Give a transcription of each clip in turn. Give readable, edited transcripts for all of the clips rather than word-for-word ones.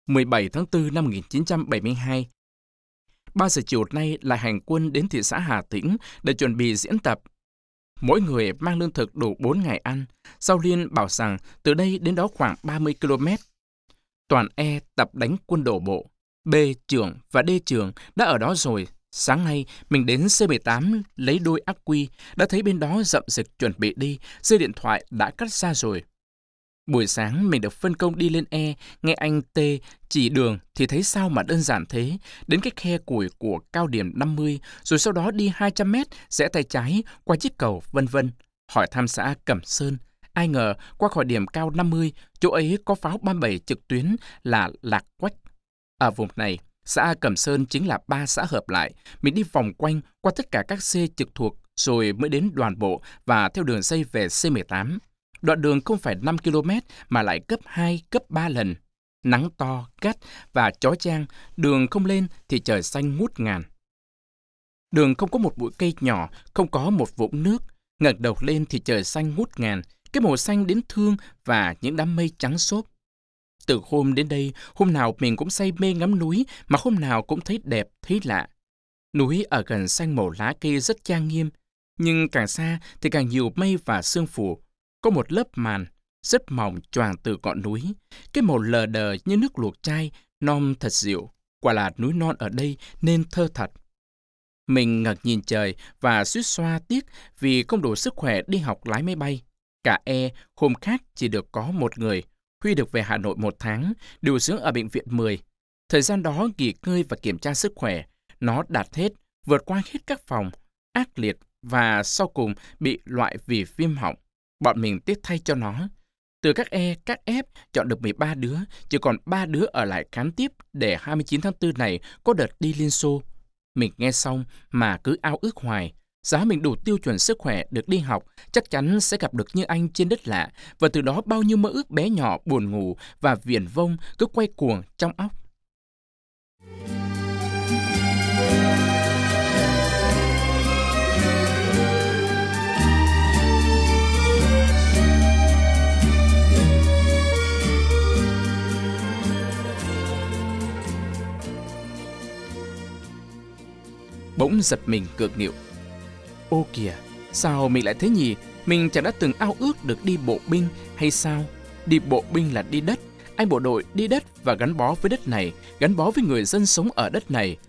17 tháng 4 năm 1972, 3 giờ chiều nay lại hành quân đến thị xã Hà Tĩnh để chuẩn bị diễn tập. Mỗi người mang lương thực đủ 4 ngày ăn. Giao Liên bảo rằng từ đây đến đó khoảng 30 km. Toàn E tập đánh quân đổ bộ. B trưởng và D trưởng đã ở đó rồi. Sáng nay, mình đến C18 lấy đôi ắc quy, đã thấy bên đó rậm rịch chuẩn bị đi, dây điện thoại đã cắt ra rồi. Buổi sáng mình được phân công đi lên E, nghe anh T chỉ đường thì thấy sao mà đơn giản thế, đến cái khe củi của cao điểm 50, rồi sau đó đi 200 mét, rẽ tay trái, qua chiếc cầu, vân vân. Hỏi thăm xã Cẩm Sơn, ai ngờ qua khỏi điểm cao 50, chỗ ấy có pháo 37 trực tuyến là Lạc Quách. Ở vùng này, xã Cẩm Sơn chính là 3 xã hợp lại, mình đi vòng quanh qua tất cả các C trực thuộc, rồi mới đến đoàn bộ và theo đường dây về C18. Đoạn đường không phải 5 km mà lại gấp 2, gấp 3 lần. Nắng to, gắt và chói chang, đường không lên thì trời xanh ngút ngàn. Đường không có một bụi cây nhỏ, không có một vũng nước. Ngẩng đầu lên thì trời xanh ngút ngàn, cái màu xanh đến thương và những đám mây trắng xốp. Từ hôm đến đây, hôm nào mình cũng say mê ngắm núi mà hôm nào cũng thấy đẹp, thấy lạ. Núi ở gần xanh màu lá cây rất trang nghiêm, nhưng càng xa thì càng nhiều mây và sương phủ. Có một lớp màn rất mỏng choàng từ ngọn núi, cái màu lờ đờ như nước luộc chai, non thật dịu. Quả là núi non ở đây nên thơ thật. Mình ngẩng nhìn trời và suýt xoa tiếc vì không đủ sức khỏe đi học lái máy bay. Cả E hôm khác chỉ được có một người. Huy được về Hà Nội 1 tháng, điều dưỡng ở bệnh viện 10. Thời gian đó nghỉ ngơi và kiểm tra sức khỏe. Nó đạt hết, vượt qua hết các phòng, ác liệt và sau cùng bị loại vì viêm họng. Bọn mình tiếc thay cho nó. Từ các E, các F chọn được 13 đứa, chỉ còn 3 đứa ở lại khám tiếp để 29 tháng 4 này có đợt đi Liên Xô. Mình nghe xong mà cứ ao ước hoài. Giá mình đủ tiêu chuẩn sức khỏe được đi học, chắc chắn sẽ gặp được như anh trên đất lạ, và từ đó bao nhiêu mơ ước bé nhỏ buồn ngủ và viển vông cứ quay cuồng trong óc. Bỗng giật mình cược nghịu. Ô kìa, sao mình lại thế nhỉ? Mình chẳng đã từng ao ước được đi bộ binh hay sao? Đi bộ binh là đi đất. Anh bộ đội đi đất và gắn bó với đất này, gắn bó với người dân sống ở đất này.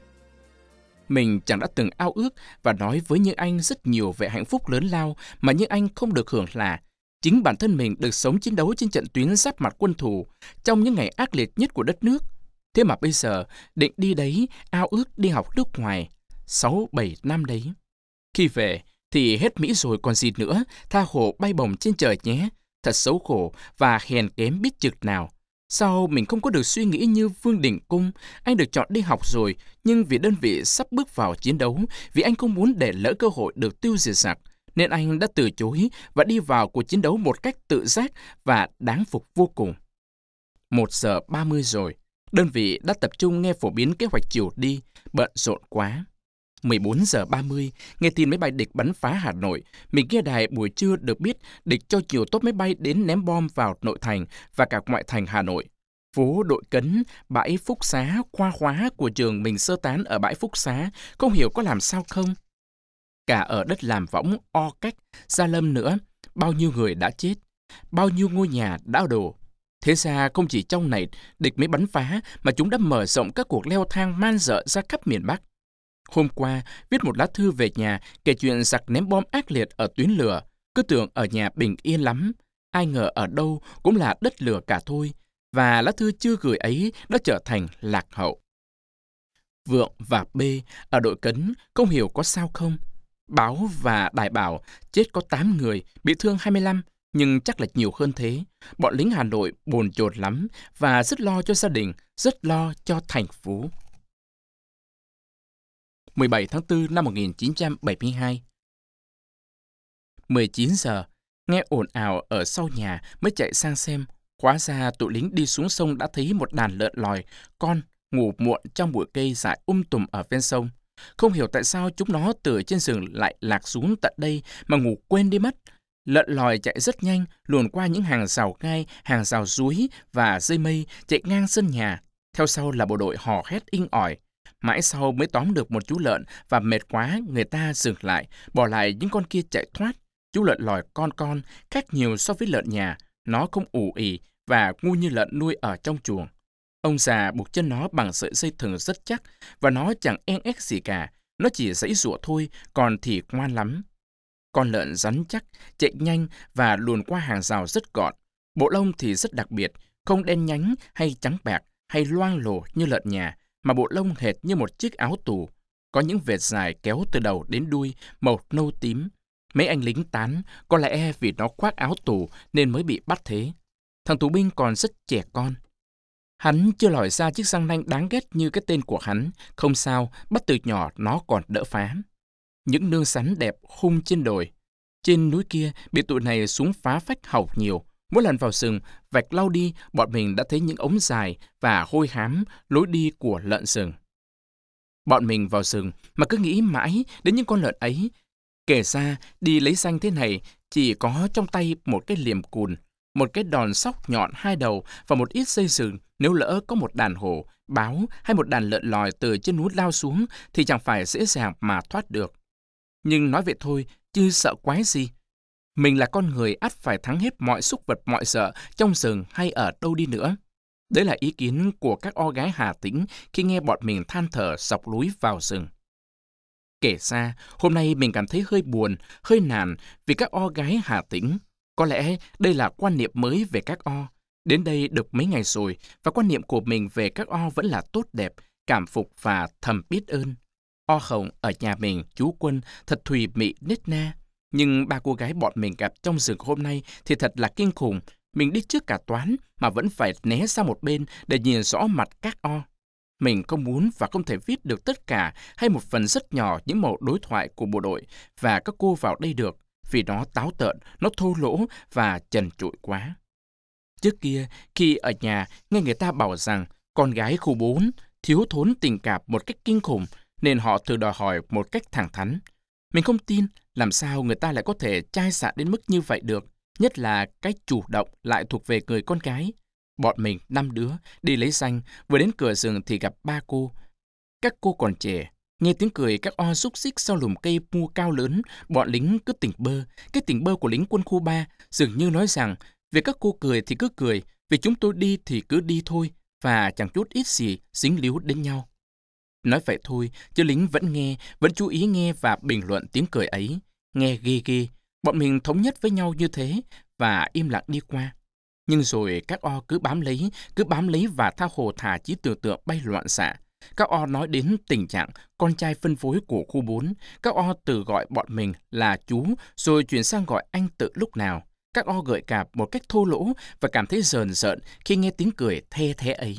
Mình chẳng đã từng ao ước và nói với Như Anh rất nhiều về hạnh phúc lớn lao mà Như Anh không được hưởng là chính bản thân mình được sống chiến đấu trên trận tuyến giáp mặt quân thù trong những ngày ác liệt nhất của đất nước. Thế mà bây giờ định đi đấy, ao ước đi học nước ngoài 6-7 năm đấy. Khi về thì hết Mỹ rồi còn gì nữa, tha hồ bay bổng trên trời nhé. Thật xấu khổ và hèn kém biết chực nào. Sao mình không có được suy nghĩ như Vương Đình Cung? Anh được chọn đi học rồi, nhưng vì đơn vị sắp bước vào chiến đấu, vì anh không muốn để lỡ cơ hội được tiêu diệt giặc, nên anh đã từ chối và đi vào cuộc chiến đấu một cách tự giác và đáng phục vô cùng. 1 giờ 30 rồi, đơn vị đã tập trung nghe phổ biến kế hoạch chiều đi, bận rộn quá. 14 giờ 30, nghe tin máy bay địch bắn phá Hà Nội, mình nghe đài buổi trưa được biết địch cho nhiều tốp máy bay đến ném bom vào nội thành và cả ngoại thành Hà Nội. Phố Đội Cấn, bãi Phúc Xá, khoa khóa của trường mình sơ tán ở bãi Phúc Xá, không hiểu có làm sao không. Cả ở đất làm võng, O Cách, Gia Lâm nữa, bao nhiêu người đã chết, bao nhiêu ngôi nhà đã đổ. Thế ra không chỉ trong này địch mới bắn phá mà chúng đã mở rộng các cuộc leo thang man dợ ra khắp miền Bắc. Hôm qua, viết một lá thư về nhà kể chuyện giặc ném bom ác liệt ở tuyến lửa, cứ tưởng ở nhà bình yên lắm. Ai ngờ ở đâu cũng là đất lửa cả thôi, và lá thư chưa gửi ấy đã trở thành lạc hậu. Vượng và B ở Đội Cấn không hiểu có sao không. Báo và đài bảo chết có 8 người, bị thương 25, nhưng chắc là nhiều hơn thế. Bọn lính Hà Nội bồn chồn lắm và rất lo cho gia đình, rất lo cho thành phố. 17 tháng 4 năm 1972. 19 giờ, nghe ồn ào ở sau nhà mới chạy sang xem. Hóa ra tụi lính đi xuống sông đã thấy một đàn lợn lòi, con, ngủ muộn trong bụi cây dại tùm ở ven sông. Không hiểu tại sao chúng nó từ trên rừng lại lạc xuống tận đây mà ngủ quên đi mất. Lợn lòi chạy rất nhanh, luồn qua những hàng rào gai, hàng rào dúi và dây mây chạy ngang sân nhà. Theo sau là bộ đội hò hét inh ỏi. Mãi sau mới tóm được một chú lợn và mệt quá người ta dừng lại, bỏ lại những con kia chạy thoát. Chú lợn lòi con, khác nhiều so với lợn nhà. Nó không ù ì và ngu như lợn nuôi ở trong chuồng. Ông già buộc chân nó bằng sợi dây thừng rất chắc và nó chẳng en ép gì cả. Nó chỉ giãy giụa thôi, còn thì ngoan lắm. Con lợn rắn chắc, chạy nhanh và luồn qua hàng rào rất gọn. Bộ lông thì rất đặc biệt, không đen nhánh hay trắng bạc hay loang lổ như lợn nhà, mà bộ lông hệt như một chiếc áo tù. Có những vệt dài kéo từ đầu đến đuôi, màu nâu tím. Mấy anh lính tán, có lẽ vì nó khoác áo tù nên mới bị bắt thế. Thằng tù binh còn rất trẻ con. Hắn chưa lòi ra chiếc răng nanh đáng ghét như cái tên của hắn. Không sao, bắt từ nhỏ nó còn đỡ phá. Những nương sắn đẹp hung trên đồi. Trên núi kia, bị tụi này xuống phá phách hỏng nhiều. Mỗi lần vào rừng, vạch lau đi, bọn mình đã thấy những ống dài và hôi hám lối đi của lợn rừng. Bọn mình vào rừng mà cứ nghĩ mãi đến những con lợn ấy. Kể ra, đi lấy xanh thế này, chỉ có trong tay một cái liềm cùn, một cái đòn sóc nhọn 2 đầu và một ít dây sừng. Nếu lỡ có một đàn hổ, báo hay một đàn lợn lòi từ trên núi lao xuống thì chẳng phải dễ dàng mà thoát được. Nhưng nói vậy thôi, chứ sợ quái gì. Mình là con người ắt phải thắng hết mọi súc vật mọi sợ trong rừng hay ở đâu đi nữa. Đấy là ý kiến của các o gái Hà Tĩnh khi nghe bọn mình than thở dọc lối vào rừng. Kể ra, hôm nay mình cảm thấy hơi buồn, hơi nản vì các o gái Hà Tĩnh. Có lẽ đây là quan niệm mới về các o. Đến đây được mấy ngày rồi và quan niệm của mình về các o vẫn là tốt đẹp, cảm phục và thầm biết ơn. O Hồng ở nhà mình, chú Quân, thật thùy mị nết na. Nhưng 3 cô gái bọn mình gặp trong rừng hôm nay thì thật là kinh khủng. Mình đi trước cả toán mà vẫn phải né sang một bên để nhìn rõ mặt các o. Mình không muốn và không thể viết được tất cả hay một phần rất nhỏ những mẩu đối thoại của bộ đội và các cô vào đây được, vì nó táo tợn, nó thô lỗ và trần trụi quá. Trước kia, khi ở nhà nghe người ta bảo rằng con gái khu 4 thiếu thốn tình cảm một cách kinh khủng, nên họ thường đòi hỏi một cách thẳng thắn. Mình không tin làm sao người ta lại có thể chai sạn đến mức như vậy được, nhất là cái chủ động lại thuộc về người con gái. Bọn mình 5 đứa đi lấy xanh, vừa đến cửa rừng thì gặp 3 cô. Các cô còn trẻ, nghe tiếng cười các o xúc xích sau lùm cây mua cao lớn, bọn lính cứ tỉnh bơ. Cái tỉnh bơ của lính quân khu 3 dường như nói rằng việc các cô cười thì cứ cười, vì chúng tôi đi thì cứ đi thôi, và chẳng chút ít gì dính líu đến nhau. Nói vậy thôi, chứ lính vẫn nghe, vẫn chú ý nghe và bình luận tiếng cười ấy. Nghe ghê ghê, bọn mình thống nhất với nhau như thế và im lặng đi qua. Nhưng rồi các o cứ bám lấy và tha hồ thả trí tưởng tượng bay loạn xạ. Các o nói đến tình trạng con trai phân phối của khu 4. Các o từ gọi bọn mình là chú, rồi chuyển sang gọi anh tự lúc nào. Các o gợi cảm một cách thô lỗ và cảm thấy rờn rợn khi nghe tiếng cười the thế ấy.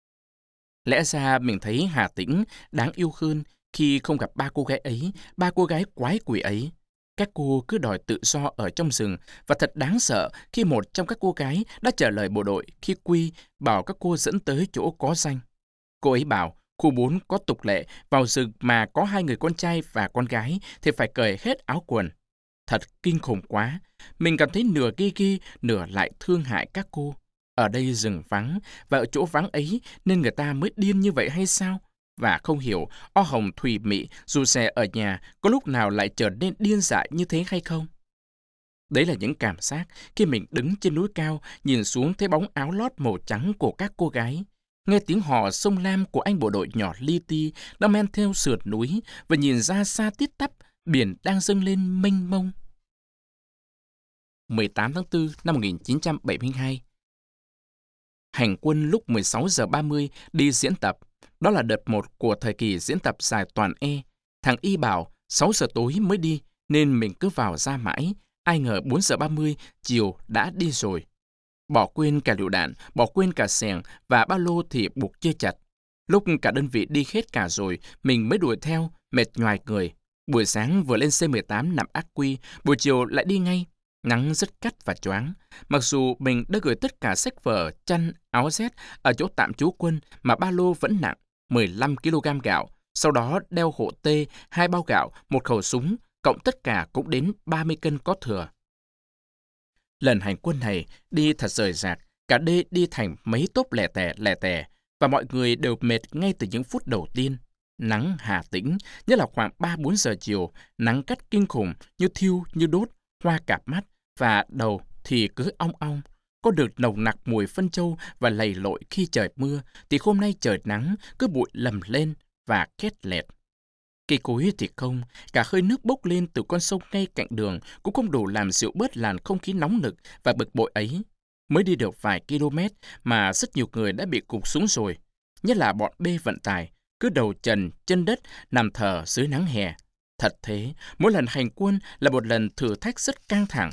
Lẽ ra mình thấy Hà Tĩnh đáng yêu hơn khi không gặp 3 cô gái ấy, 3 cô gái quái quỷ ấy. Các cô cứ đòi tự do ở trong rừng và thật đáng sợ khi một trong các cô gái đã trả lời bộ đội khi Quy bảo các cô dẫn tới chỗ có danh. Cô ấy bảo khu 4 có tục lệ vào rừng mà có 2 người con trai và con gái thì phải cởi hết áo quần. Thật kinh khủng quá, mình cảm thấy nửa ghi ghi, nửa lại thương hại các cô. Ở đây rừng vắng, và ở chỗ vắng ấy nên người ta mới điên như vậy hay sao? Và không hiểu, o hồng thùy mị dù xe ở nhà có lúc nào lại trở nên điên dại như thế hay không? Đấy là những cảm giác khi mình đứng trên núi cao, nhìn xuống thấy bóng áo lót màu trắng của các cô gái. Nghe tiếng hò sông Lam của anh bộ đội nhỏ li ti đang men theo sườn núi và nhìn ra xa tít tắp, biển đang dâng lên mênh mông. 18 tháng 4 năm 1972. Hành quân lúc 16 giờ 30 đi diễn tập. Đó là đợt 1 của thời kỳ diễn tập dài toàn E. Thằng Y bảo 6 giờ tối mới đi nên mình cứ vào ra mãi. Ai ngờ 4 giờ 30 chiều đã đi rồi. Bỏ quên cả lựu đạn, bỏ quên cả xẻng và ba lô thì buộc chưa chặt. Lúc cả đơn vị đi hết cả rồi, mình mới đuổi theo, mệt nhoài người. Buổi sáng vừa lên C-18 nằm ác quy, buổi chiều lại đi ngay. Nắng rất gắt và choáng. Mặc dù mình đã gửi tất cả sách vở, chăn, áo rét ở chỗ tạm trú quân mà ba lô vẫn nặng 15 kg gạo, sau đó đeo hộ tê, 2 bao gạo, một khẩu súng, cộng tất cả cũng đến 30 cân có thừa. Lần hành quân này đi thật rời rạc, cả đê đi thành mấy tốp lẻ tẻ, và mọi người đều mệt ngay từ những phút đầu tiên. Nắng Hà Tĩnh, nhất là khoảng 3-4 giờ chiều, nắng cắt kinh khủng, như thiêu, như đốt, hoa cạp mắt, và đầu thì cứ ong ong. Có được nồng nặc mùi phân trâu và lầy lội khi trời mưa, thì hôm nay trời nắng, cứ bụi lầm lên và khét lẹt. Cây cối thì không, cả hơi nước bốc lên từ con sông ngay cạnh đường cũng không đủ làm dịu bớt làn không khí nóng nực và bực bội ấy. Mới đi được vài km mà rất nhiều người đã bị cụt xuống rồi, nhất là bọn bê vận tải, cứ đầu trần, chân đất, nằm thở dưới nắng hè. Thật thế, mỗi lần hành quân là một lần thử thách rất căng thẳng.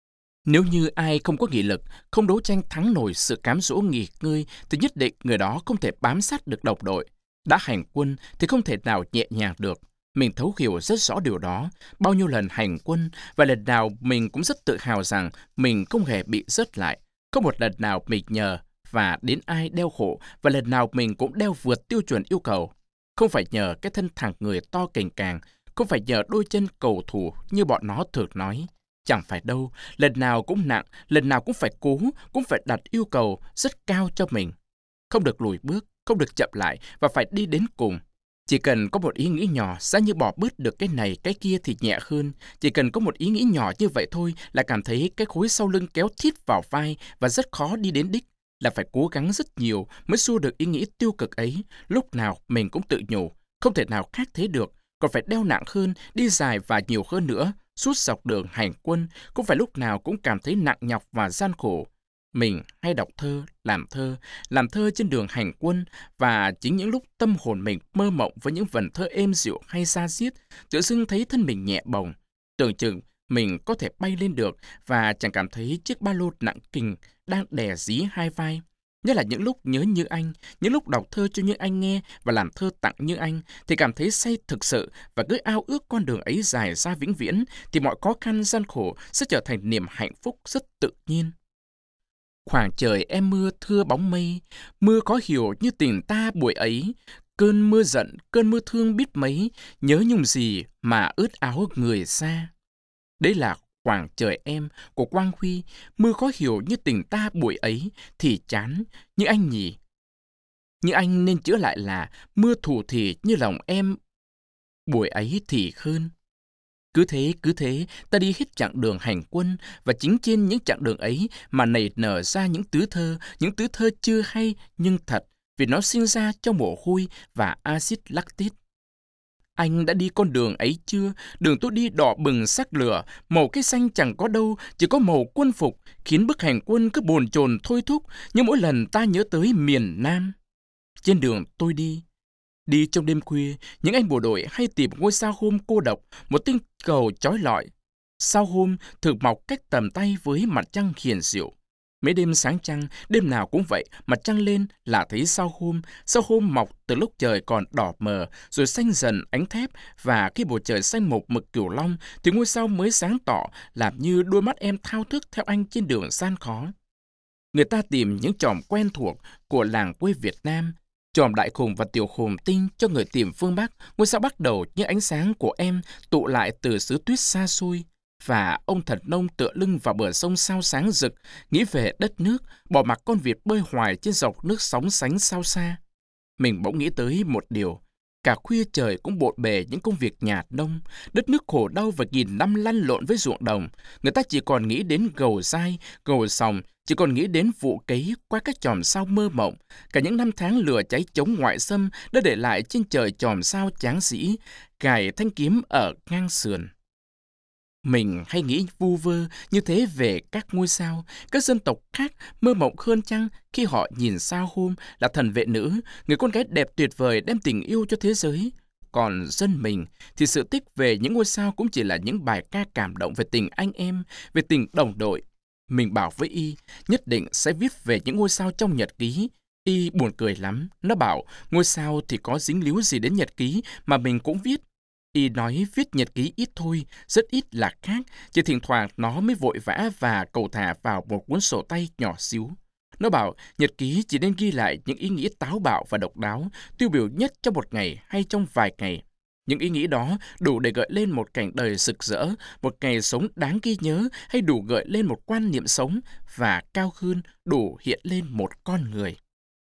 Nếu như ai không có nghị lực, không đấu tranh thắng nổi sự cám dỗ nghỉ ngơi, thì nhất định người đó không thể bám sát được đồng đội. Đã hành quân thì không thể nào nhẹ nhàng được. Mình thấu hiểu rất rõ điều đó. Bao nhiêu lần hành quân, và lần nào mình cũng rất tự hào rằng mình không hề bị rớt lại. Không một lần nào mình nhờ và đến ai đeo khổ, và lần nào mình cũng đeo vượt tiêu chuẩn yêu cầu. Không phải nhờ cái thân thẳng người to cành càng, không phải nhờ đôi chân cầu thủ như bọn nó thường nói. Chẳng phải đâu, lần nào cũng nặng, lần nào cũng phải cố, cũng phải đặt yêu cầu rất cao cho mình. Không được lùi bước, không được chậm lại và phải đi đến cùng. Chỉ cần có một ý nghĩ nhỏ, giá như bỏ bớt được cái này, cái kia thì nhẹ hơn. Chỉ cần có một ý nghĩ nhỏ như vậy thôi là cảm thấy cái khối sau lưng kéo thít vào vai và rất khó đi đến đích. Là phải cố gắng rất nhiều mới xua được ý nghĩ tiêu cực ấy. Lúc nào mình cũng tự nhủ, không thể nào khác thế được. Còn phải đeo nặng hơn, đi dài và nhiều hơn nữa. Suốt dọc đường hành quân, cũng phải lúc nào cũng cảm thấy nặng nhọc và gian khổ. Mình hay đọc thơ, làm thơ trên đường hành quân, và chính những lúc tâm hồn mình mơ mộng với những vần thơ êm dịu hay da diết, tự dưng thấy thân mình nhẹ bồng. Tưởng chừng mình có thể bay lên được và chẳng cảm thấy chiếc ba lô nặng kình đang đè dí hai vai. Nhất là những lúc nhớ Như Anh, những lúc đọc thơ cho Như Anh nghe và làm thơ tặng Như Anh, thì cảm thấy say thực sự và cứ ao ước con đường ấy dài ra vĩnh viễn, thì mọi khó khăn gian khổ sẽ trở thành niềm hạnh phúc rất tự nhiên. Khoảng trời em mưa thưa bóng mây, mưa có hiểu như tình ta buổi ấy, cơn mưa giận, cơn mưa thương biết mấy, nhớ nhung gì mà ướt áo người xa. Đấy là khoảng trời em của Quang Huy, mưa khó hiểu như tình ta buổi ấy thì chán, như anh nhỉ. Như anh nên chữa lại là mưa thủ thì như lòng em buổi ấy thì hơn. Cứ thế, ta đi hết chặng đường hành quân, và chính trên những chặng đường ấy mà nảy nở ra những tứ thơ chưa hay nhưng thật, vì nó sinh ra trong mồ hôi và axit lactic. Anh đã đi con đường ấy chưa? Đường tôi đi đỏ bừng sắc lửa, màu cây xanh chẳng có đâu, chỉ có màu quân phục, khiến bức hành quân cứ bồn chồn thôi thúc, như mỗi lần ta nhớ tới miền Nam. Trên đường tôi đi trong đêm khuya, những anh bộ đội hay tìm ngôi sao hôm cô độc, một tinh cầu chói lọi. Sao hôm thường mọc cách tầm tay với mặt trăng hiền diệu. Mấy đêm sáng trăng, đêm nào cũng vậy, mặt trăng lên là thấy sao hôm mọc từ lúc trời còn đỏ mờ, rồi xanh dần ánh thép, và khi bầu trời xanh một mực cửu long, thì ngôi sao mới sáng tỏ, làm như đôi mắt em thao thức theo anh trên đường gian khó. Người ta tìm những chòm quen thuộc của làng quê Việt Nam, chòm Đại Khùng và Tiểu Khùng Tinh cho người tìm phương Bắc. Ngôi sao bắt đầu như ánh sáng của em tụ lại từ xứ tuyết xa xôi, và ông thần nông tựa lưng vào bờ sông sao sáng rực, nghĩ về đất nước, bỏ mặc con vịt bơi hoài trên dọc nước sóng sánh sao xa. Mình bỗng nghĩ tới một điều. Cả khuya trời cũng bộn bề những công việc nhà nông, đất nước khổ đau và nghìn năm lăn lộn với ruộng đồng. Người ta chỉ còn nghĩ đến gầu dai, gầu sòng, chỉ còn nghĩ đến vụ cấy qua các chòm sao mơ mộng. Cả những năm tháng lửa cháy chống ngoại xâm đã để lại trên trời chòm sao tráng sĩ, gài thanh kiếm ở ngang sườn. Mình hay nghĩ vu vơ như thế về các ngôi sao, các dân tộc khác mơ mộng hơn chăng khi họ nhìn sao hôm là thần vệ nữ, người con gái đẹp tuyệt vời đem tình yêu cho thế giới. Còn dân mình thì sự tích về những ngôi sao cũng chỉ là những bài ca cảm động về tình anh em, về tình đồng đội. Mình bảo với Y nhất định sẽ viết về những ngôi sao trong nhật ký. Y buồn cười lắm, nó bảo ngôi sao thì có dính líu gì đến nhật ký mà mình cũng viết. Y nói viết nhật ký ít thôi, rất ít là khác, chỉ thỉnh thoảng nó mới vội vã và cầu thả vào một cuốn sổ tay nhỏ xíu. Nó bảo nhật ký chỉ nên ghi lại những ý nghĩa táo bạo và độc đáo, tiêu biểu nhất trong một ngày hay trong vài ngày. Những ý nghĩ đó đủ để gợi lên một cảnh đời rực rỡ, một ngày sống đáng ghi nhớ, hay đủ gợi lên một quan niệm sống, và cao hơn đủ hiện lên một con người.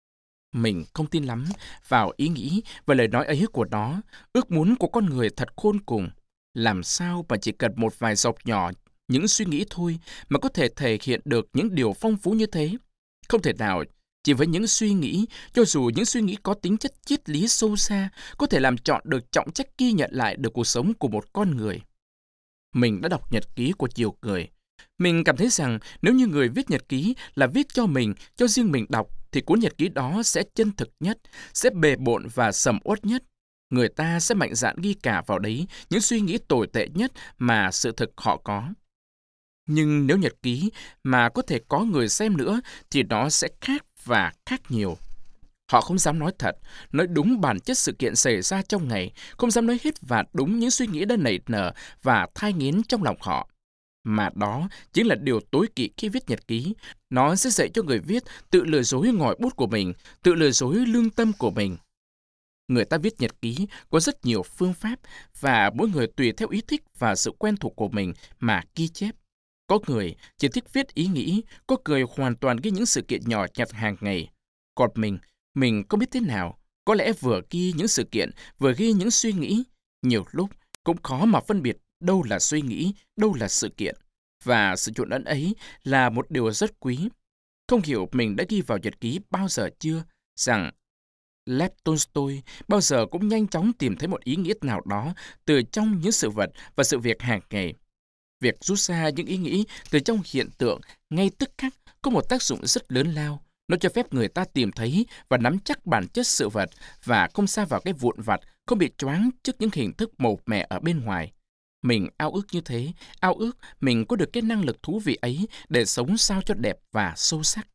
Mình không tin lắm vào ý nghĩ và lời nói ấy của nó. Ước muốn của con người thật khôn cùng. Làm sao mà chỉ cần một vài dọc nhỏ, những suy nghĩ thôi mà có thể thể hiện được những điều phong phú như thế? Không thể nào. Chỉ với những suy nghĩ, cho dù những suy nghĩ có tính chất triết lý sâu xa, có thể làm chọn được trọng trách ghi nhận lại được cuộc sống của một con người. Mình đã đọc nhật ký của nhiều người. Mình cảm thấy rằng nếu như người viết nhật ký là viết cho mình, cho riêng mình đọc, thì cuốn nhật ký đó sẽ chân thực nhất, sẽ bề bộn và sầm uất nhất. Người ta sẽ mạnh dạn ghi cả vào đấy những suy nghĩ tồi tệ nhất mà sự thực họ có. Nhưng nếu nhật ký mà có thể có người xem nữa thì nó sẽ khác và khác nhiều. Họ không dám nói thật, nói đúng bản chất sự kiện xảy ra trong ngày, không dám nói hết và đúng những suy nghĩ đã nảy nở và thai nghén trong lòng họ. Mà đó chính là điều tối kỵ khi viết nhật ký. Nó sẽ dạy cho người viết tự lừa dối ngòi bút của mình, tự lừa dối lương tâm của mình. Người ta viết nhật ký có rất nhiều phương pháp và mỗi người tùy theo ý thích và sự quen thuộc của mình mà ghi chép. Có người chỉ thích viết ý nghĩ, có người hoàn toàn ghi những sự kiện nhỏ nhặt hàng ngày. Còn mình không biết thế nào, có lẽ vừa ghi những sự kiện, vừa ghi những suy nghĩ. Nhiều lúc cũng khó mà phân biệt đâu là suy nghĩ, đâu là sự kiện. Và sự trộn lẫn ấy là một điều rất quý. Không hiểu mình đã ghi vào nhật ký bao giờ chưa, rằng Lev Tolstoy bao giờ cũng nhanh chóng tìm thấy một ý nghĩa nào đó từ trong những sự vật và sự việc hàng ngày. Việc rút ra những ý nghĩ từ trong hiện tượng ngay tức khắc có một tác dụng rất lớn lao. Nó cho phép người ta tìm thấy và nắm chắc bản chất sự vật và không sa vào cái vụn vặt, không bị choáng trước những hình thức màu mè ở bên ngoài. Mình ao ước như thế, ao ước mình có được cái năng lực thú vị ấy để sống sao cho đẹp và sâu sắc.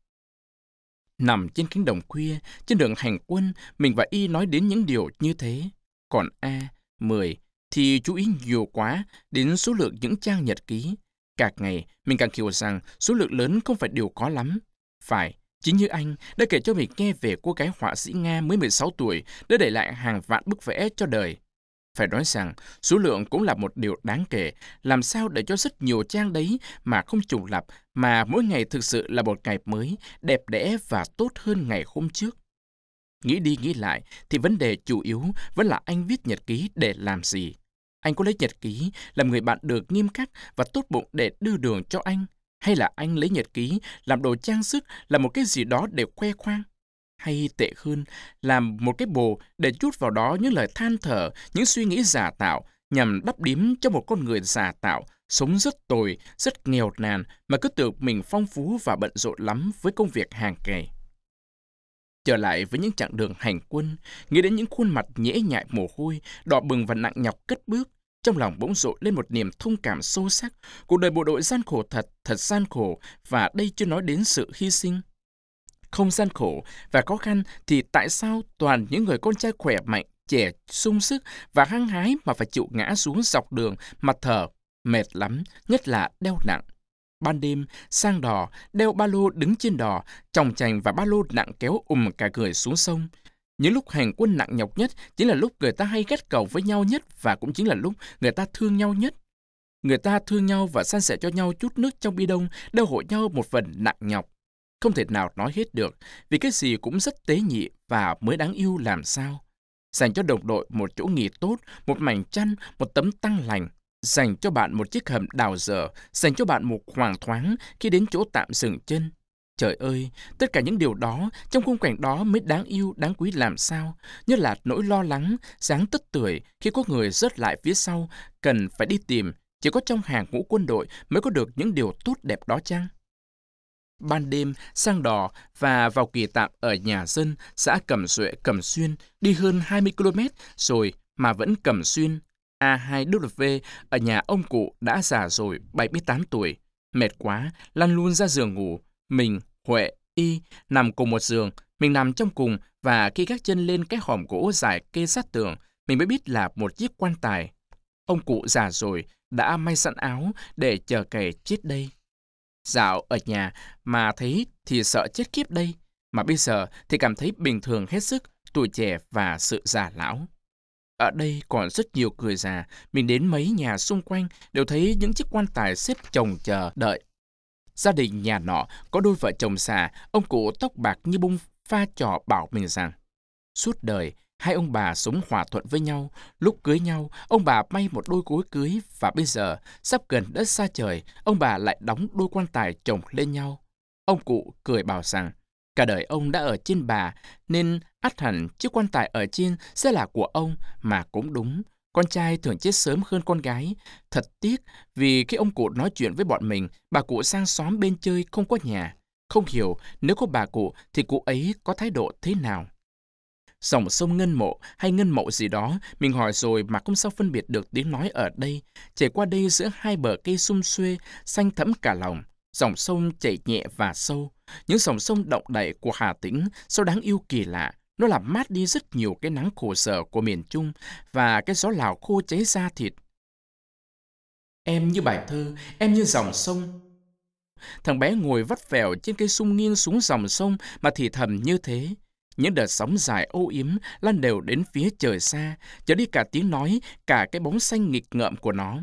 Nằm trên cánh đồng khuya, trên đường hành quân, mình và Y nói đến những điều như thế. Còn A, 10, thì chú ý nhiều quá đến số lượng những trang nhật ký. Càng ngày, mình càng hiểu rằng số lượng lớn không phải điều khó lắm. Phải, chính như anh đã kể cho mình nghe về cô gái họa sĩ Nga mới 16 tuổi đã để lại hàng vạn bức vẽ cho đời. Phải nói rằng, số lượng cũng là một điều đáng kể, làm sao để cho rất nhiều trang đấy mà không trùng lặp, mà mỗi ngày thực sự là một ngày mới, đẹp đẽ và tốt hơn ngày hôm trước. Nghĩ đi nghĩ lại, thì vấn đề chủ yếu vẫn là anh viết nhật ký để làm gì. Anh có lấy nhật ký làm người bạn được nghiêm khắc và tốt bụng để đưa đường cho anh? Hay là anh lấy nhật ký làm đồ trang sức, làm một cái gì đó để khoe khoang? Hay tệ hơn, làm một cái bồ để chút vào đó những lời than thở, những suy nghĩ giả tạo nhằm đắp điếm cho một con người giả tạo, sống rất tồi, rất nghèo nàn mà cứ tưởng mình phong phú và bận rộn lắm với công việc hàng ngày. Trở lại với những chặng đường hành quân, nghĩ đến những khuôn mặt nhễ nhại mồ hôi, đỏ bừng và nặng nhọc cất bước, trong lòng bỗng dội lên một niềm thông cảm sâu sắc. Cuộc đời bộ đội gian khổ thật, thật gian khổ, và đây chưa nói đến sự hy sinh. Không gian khổ và khó khăn thì tại sao toàn những người con trai khỏe mạnh, trẻ, sung sức và hăng hái mà phải chịu ngã xuống dọc đường mà thở, mệt lắm, nhất là đeo nặng. Ban đêm, sang đò, đeo ba lô đứng trên đò, chòng chành và ba lô nặng kéo cả người xuống sông. Những lúc hành quân nặng nhọc nhất chính là lúc người ta hay ghét cầu với nhau nhất và cũng chính là lúc người ta thương nhau nhất. Người ta thương nhau và san sẻ cho nhau chút nước trong bi đông, đeo hộ nhau một phần nặng nhọc. Không thể nào nói hết được, vì cái gì cũng rất tế nhị và mới đáng yêu làm sao. Dành cho đồng đội một chỗ nghỉ tốt, một mảnh chăn, một tấm tăng lành. Dành cho bạn một chiếc hầm đào dở, dành cho bạn một khoảng thoáng khi đến chỗ tạm dừng chân. Trời ơi, tất cả những điều đó, trong khung cảnh đó mới đáng yêu, đáng quý làm sao. Như là nỗi lo lắng, dáng tất tưởi khi có người rớt lại phía sau, cần phải đi tìm. Chỉ có trong hàng ngũ quân đội mới có được những điều tốt đẹp đó chăng? Ban đêm, sang đò và vào kỳ tạm ở nhà dân, xã Cẩm Duệ, Cẩm Xuyên, đi hơn 20 km rồi mà vẫn Cẩm Xuyên. A2W ở nhà ông cụ đã già rồi, 78 tuổi. Mệt quá, lăn luôn ra giường ngủ. Mình, Huệ, Y nằm cùng một giường. Mình nằm trong cùng và khi gác chân lên cái hòm gỗ dài kê sát tường, mình mới biết là một chiếc quan tài. Ông cụ già rồi, đã may sẵn áo để chờ kẻ chết đây. Dạo ở nhà mà thấy thì sợ chết khiếp đây, mà bây giờ thì cảm thấy bình thường hết sức, tuổi trẻ và sự già lão. Ở đây còn rất nhiều người già, mình đến mấy nhà xung quanh đều thấy những chiếc quan tài xếp chồng chờ đợi. Gia đình nhà nọ có đôi vợ chồng già, ông cụ tóc bạc như bông pha trò bảo mình rằng suốt đời hai ông bà sống hòa thuận với nhau. Lúc cưới nhau, ông bà may một đôi gối cưới, và bây giờ sắp gần đất xa trời, ông bà lại đóng đôi quan tài chồng lên nhau. Ông cụ cười bảo rằng cả đời ông đã ở trên bà, nên ắt hẳn chiếc quan tài ở trên sẽ là của ông. Mà cũng đúng, con trai thường chết sớm hơn con gái. Thật tiếc, vì khi ông cụ nói chuyện với bọn mình, bà cụ sang xóm bên chơi không có nhà. Không hiểu nếu có bà cụ thì cụ ấy có thái độ thế nào. Dòng sông Ngân Mộ hay Ngân Mậu gì đó, mình hỏi rồi mà không sao phân biệt được tiếng nói ở đây. Chảy qua đây giữa hai bờ cây sum xuê, xanh thẫm cả lòng. Dòng sông chảy nhẹ và sâu. Những dòng sông động đậy của Hà Tĩnh sao đáng yêu kỳ lạ. Nó làm mát đi rất nhiều cái nắng khổ sở của miền Trung và cái gió Lào khô cháy da thịt. Em như bài thơ, em như dòng sông. Thằng bé ngồi vắt vẻo trên cây sung nghiêng xuống dòng sông mà thì thầm như thế. Những đợt sóng dài âu yếm lan đều đến phía trời xa, chở đi cả tiếng nói, cả cái bóng xanh nghịch ngợm của nó.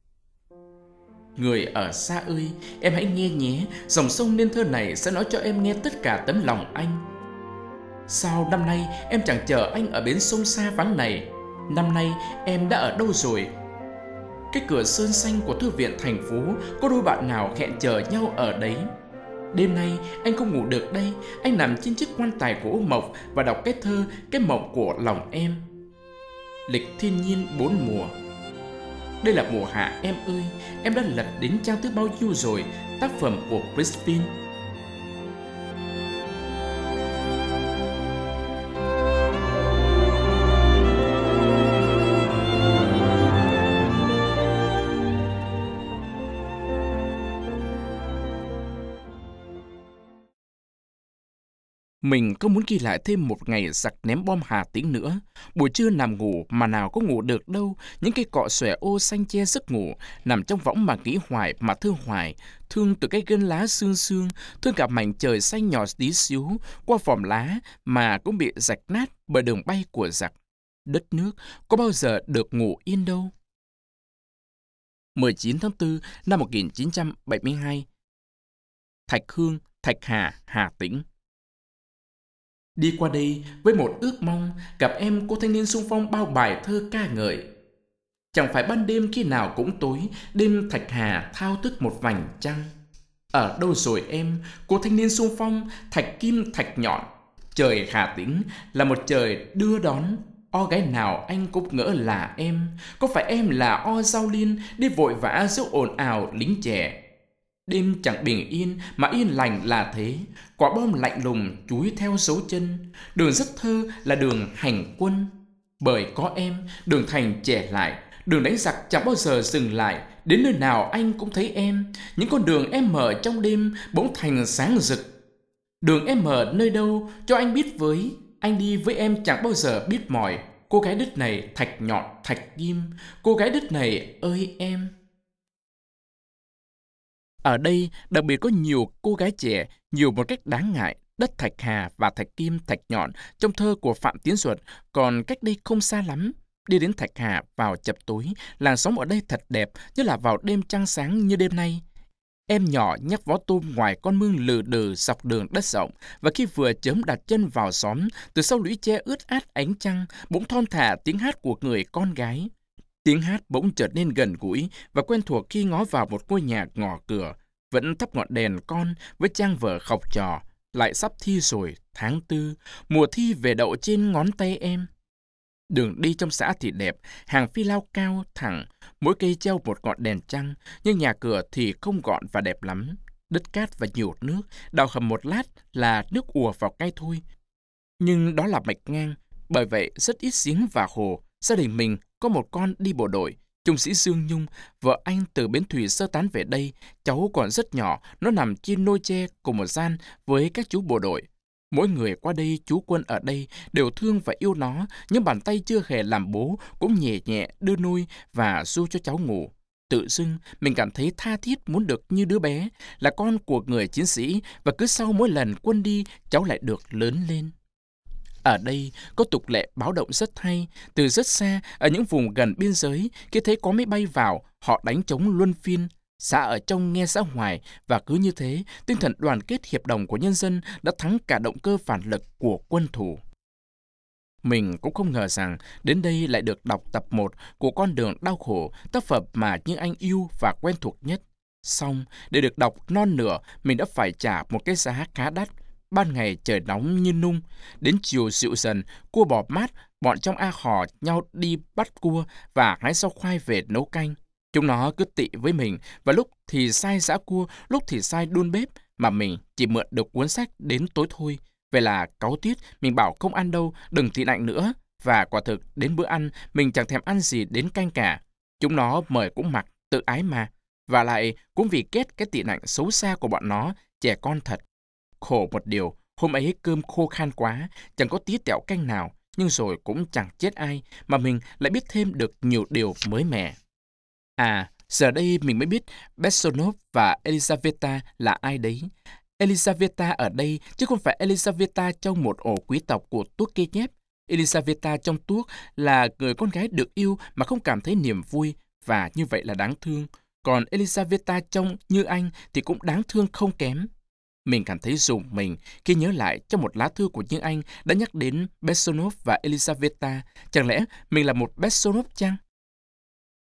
Người ở xa ơi, em hãy nghe nhé, dòng sông nên thơ này sẽ nói cho em nghe tất cả tấm lòng anh. Sao năm nay em chẳng chờ anh ở bến sông xa vắng này? Năm nay em đã ở đâu rồi? Cái cửa sơn xanh của thư viện thành phố, có đôi bạn nào hẹn chờ nhau ở đấy? Đêm nay anh không ngủ được đây, anh nằm trên chiếc quan tài gỗ mộc và đọc cái thơ Cái Mộng của Lòng Em. Lịch thiên nhiên 4 mùa. Đây là mùa hạ em ơi, em đã lật đến trang thứ bao nhiêu rồi? Tác phẩm của Crispin. Mình không muốn ghi lại thêm một ngày giặc ném bom Hà Tĩnh nữa. Buổi trưa nằm ngủ mà nào có ngủ được đâu. Những cây cọ xòe ô xanh che giấc ngủ. Nằm trong võng mà nghĩ hoài mà thương hoài. Thương từ cái gân lá sương sương. Thương cả mảnh trời xanh nhỏ tí xíu. Qua vòm lá mà cũng bị rạch nát bởi đường bay của giặc. Đất nước có bao giờ được ngủ yên đâu. 19 tháng 4 năm 1972. Thạch Hương, Thạch Hà, Hà Tĩnh. Đi qua đây với một ước mong gặp em, cô thanh niên xung phong bao bài thơ ca ngợi. Chẳng phải ban đêm khi nào cũng tối, đêm Thạch Hà thao thức một vành trăng. Ở đâu rồi em, cô thanh niên xung phong, thạch kim thạch nhọn. Trời Hà Tĩnh là một trời đưa đón. O gái nào anh cũng ngỡ là em. Có phải em là O Giao Liên đi vội vã giữa ồn ào lính trẻ? Đêm chẳng bình yên mà yên lành là thế. Quả bom lạnh lùng chúi theo dấu chân. Đường rất thơ là đường hành quân. Bởi có em, đường thành trẻ lại. Đường đánh giặc chẳng bao giờ dừng lại. Đến nơi nào anh cũng thấy em. Những con đường em mở trong đêm bỗng thành sáng rực. Đường em mở nơi đâu cho anh biết với. Anh đi với em chẳng bao giờ biết mỏi. Cô gái đất này thạch nhọn thạch kim. Cô gái đất này ơi em. Ở đây đặc biệt có nhiều cô gái trẻ, nhiều một cách đáng ngại. Đất Thạch Hà và Thạch Kim, Thạch Nhọn trong thơ của Phạm Tiến Duật, còn cách đây không xa lắm. Đi đến Thạch Hà vào chập tối, làng xóm ở đây thật đẹp, như là vào đêm trăng sáng như đêm nay. Em nhỏ nhắc vó tôm ngoài con mương lừ đừ dọc đường đất rộng, và khi vừa chớm đặt chân vào xóm, từ sau lũy tre ướt át ánh trăng, bỗng thon thả tiếng hát của người con gái. Tiếng hát bỗng trở nên gần gũi và quen thuộc khi ngó vào một ngôi nhà ngõ cửa, vẫn thắp ngọn đèn con với trang vở học trò. Lại sắp thi rồi, tháng 4, mùa thi về đậu trên ngón tay em. Đường đi trong xã thì đẹp, hàng phi lao cao, thẳng, mỗi cây treo một ngọn đèn trăng, nhưng nhà cửa thì không gọn và đẹp lắm. Đất cát và nhiều nước, đào hầm một lát là nước ùa vào ngay thôi. Nhưng đó là mạch ngang, bởi vậy rất ít giếng và hồ. Gia đình mình có một con đi bộ đội, trung sĩ Dương Nhung, vợ anh từ bến thủy sơ tán về đây. Cháu còn rất nhỏ, nó nằm trên nôi tre cùng một gian với các chú bộ đội. Mỗi người qua đây, chú quân ở đây đều thương và yêu nó, nhưng bàn tay chưa hề làm bố cũng nhẹ nhẹ đưa nuôi và ru cho cháu ngủ. Tự dưng mình cảm thấy tha thiết muốn được như đứa bé, là con của người chiến sĩ, và cứ sau mỗi lần quân đi, cháu lại được lớn lên. Ở đây có tục lệ báo động rất hay. Từ rất xa, ở những vùng gần biên giới, khi thấy có máy bay vào, họ đánh trống luân phiên. Xã ở trong nghe xã ngoài, và cứ như thế, tinh thần đoàn kết hiệp đồng của nhân dân đã thắng cả động cơ phản lực của quân thù. Mình cũng không ngờ rằng đến đây lại được đọc tập 1 của Con đường đau khổ, tác phẩm mà Như Anh yêu và quen thuộc nhất. Xong, để được đọc non nửa, mình đã phải trả một cái giá khá đắt. Ban ngày trời nóng như nung, đến chiều dịu dần, cua bò mát, bọn trong A hò nhau đi bắt cua và hái rau khoai về nấu canh. Chúng nó cứ tị với mình, và lúc thì sai giã cua, lúc thì sai đun bếp, mà mình chỉ mượn được cuốn sách đến tối thôi. Vậy là cáu tiết, mình bảo không ăn đâu, đừng tị nạnh nữa. Và quả thực, đến bữa ăn, mình chẳng thèm ăn gì đến canh cả. Chúng nó mời cũng mặc, tự ái mà. Và lại, cũng vì kết cái tị nạnh xấu xa của bọn nó, trẻ con thật. Khổ một điều, hôm ấy cơm khô khan quá, chẳng có tí tẹo canh nào, nhưng rồi cũng chẳng chết ai, mà mình lại biết thêm được nhiều điều mới mẻ. À, giờ đây mình mới biết Bessonov và Elizaveta là ai đấy. Elizaveta ở đây chứ không phải Elizaveta trong một ổ quý tộc của tuốc kê nhép. Elizaveta trong tuốc là người con gái được yêu mà không cảm thấy niềm vui, và như vậy là đáng thương. Còn Elizaveta trong Như Anh thì cũng đáng thương không kém. Mình cảm thấy rùng mình khi nhớ lại trong một lá thư của Như Anh đã nhắc đến Bessonov và Elizaveta. Chẳng lẽ mình là một Bessonov chăng?